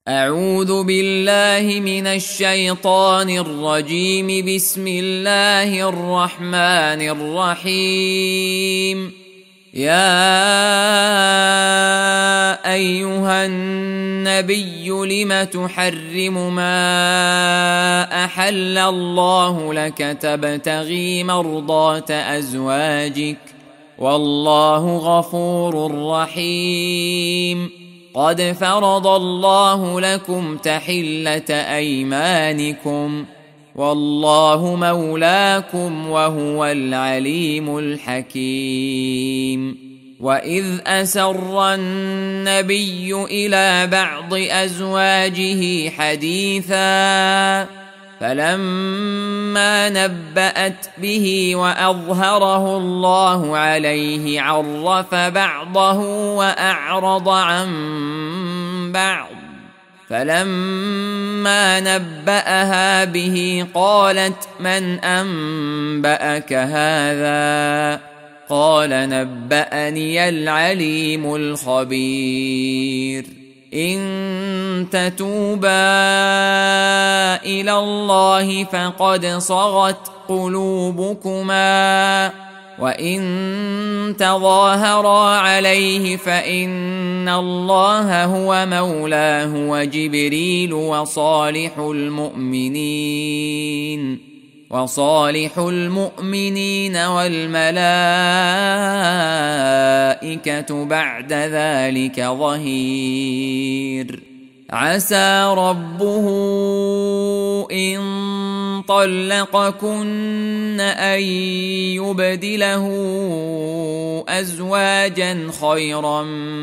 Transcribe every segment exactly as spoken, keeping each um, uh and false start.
أعوذ بالله من الشيطان الرجيم. بسم الله الرحمن الرحيم. يا أيها النبي لم تحرم ما أحل الله لك تبتغي مرضات أزواجك والله غفور رحيم. قد فرض الله لكم تحلة أيمانكم والله مولاكم وهو العليم الحكيم. وإذ أسر النبي إلى بعض أزواجه حديثا فلما نبأت به وأظهره الله عليه عرف بعضه وأعرض عن بعض. فلما نبأها به قالت من أنبأك هذا؟ قال نبأني العليم الخبير. إن تتوبا إلى الله فقد صغت قلوبكما وإن تظاهرا عليه فإن الله هو مولاه وجبريل وصالح المؤمنين وصالح المؤمنين والملائكة بعد ذلك ظهير. عسى ربه إن طلقكن أن يبدله أزواجا خيرا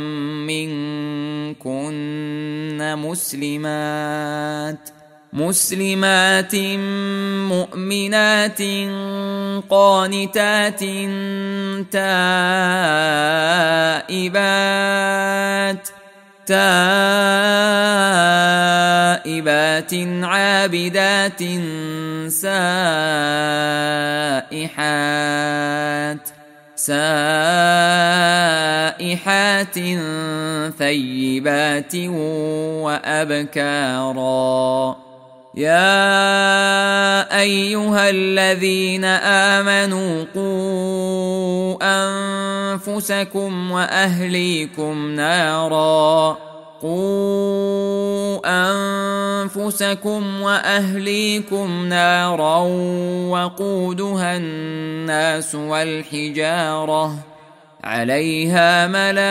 منكن مسلمات مسلمات مؤمنات قانتات تائبات تائبات عابدات سائحات سائحات ثيبات وأبكارا. يا أيها الذين آمنوا قوا أنفسكم وأهليكم نارا قوا أنفسكم وأهليكم نارا وقودها الناس والحجارة عليها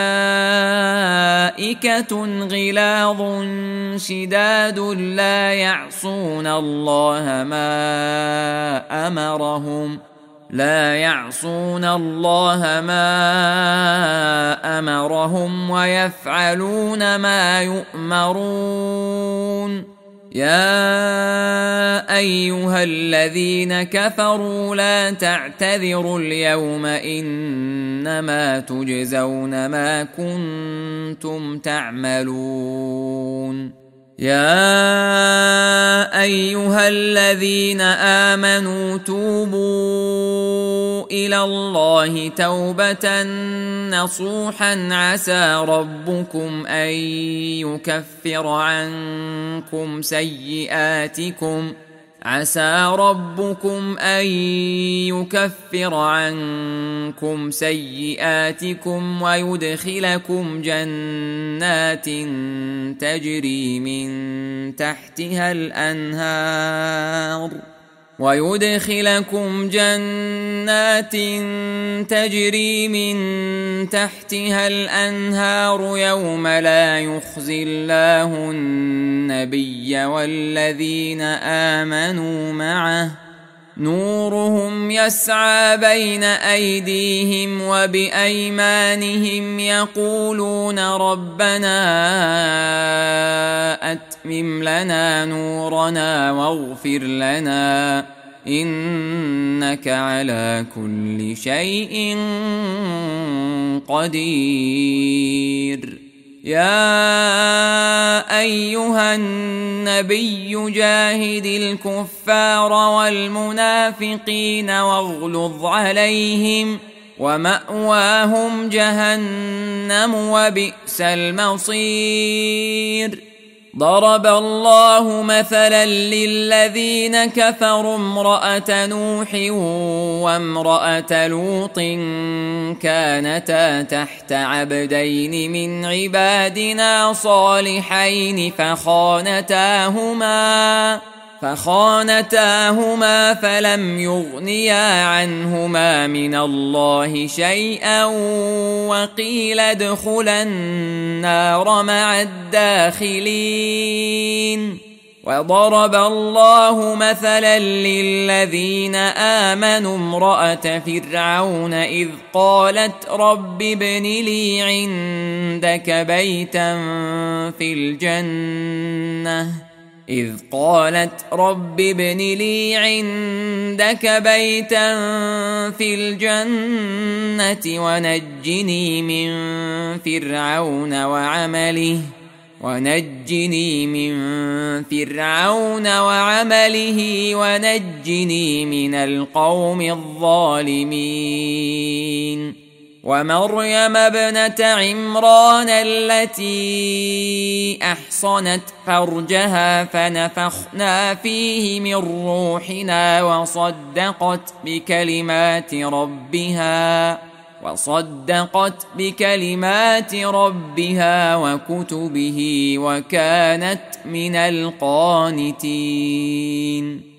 ملائكة غلاظ شداد لا يعصون الله ما أمرهم لا يعصون الله ما أمرهم ويفعلون ما يؤمرون. يا أيها الذين كفروا لا تعتذروا اليوم إنما تجزون ما كنتم تعملون. يا أيها الذين آمنوا توبوا إلى الله توبة نصوحا عسى ربكم أن يكفر عنكم سيئاتكم عسى ربكم أن يكفر عنكم سيئاتكم ويدخلكم جنات تجري من تحتها الأنهار ويدخلكم جنات تجري من تحتها الأنهار يوم لا يخزي الله النبي والذين آمنوا معه نورهم يسعى بين أيديهم وبأيمانهم يقولون ربنا أتمم لنا نورنا واغفر لنا إنك على كل شيء قدير. يا أيها النبي جاهد الكفار والمنافقين واغلظ عليهم ومأواهم جهنم وبئس المصير. ضرب الله مثلا للذين كفروا امرأة نوح وامرأة لوط كانتا تحت عبدين من عبادنا صالحين فخانتاهما فخانتاهما فلم يغنيا عنهما من الله شيئا وقيل ادخلا النار مع الداخلين. وضرب الله مثلا للذين آمنوا امرأة فرعون إذ قالت رب ابن لي عندك بيتا في الجنة إذ قالت رب ابن لي عندك بيتا في الجنة ونجني من فرعون وعمله ونجني من فرعون وعمله ونجني من القوم الظالمين. ومريم ابنة عمران التي أحصنت فرجها فنفخنا فيه من روحنا وصدقت بكلمات ربها وصدقت بكلمات ربها وكتبه وكانت من القانتين.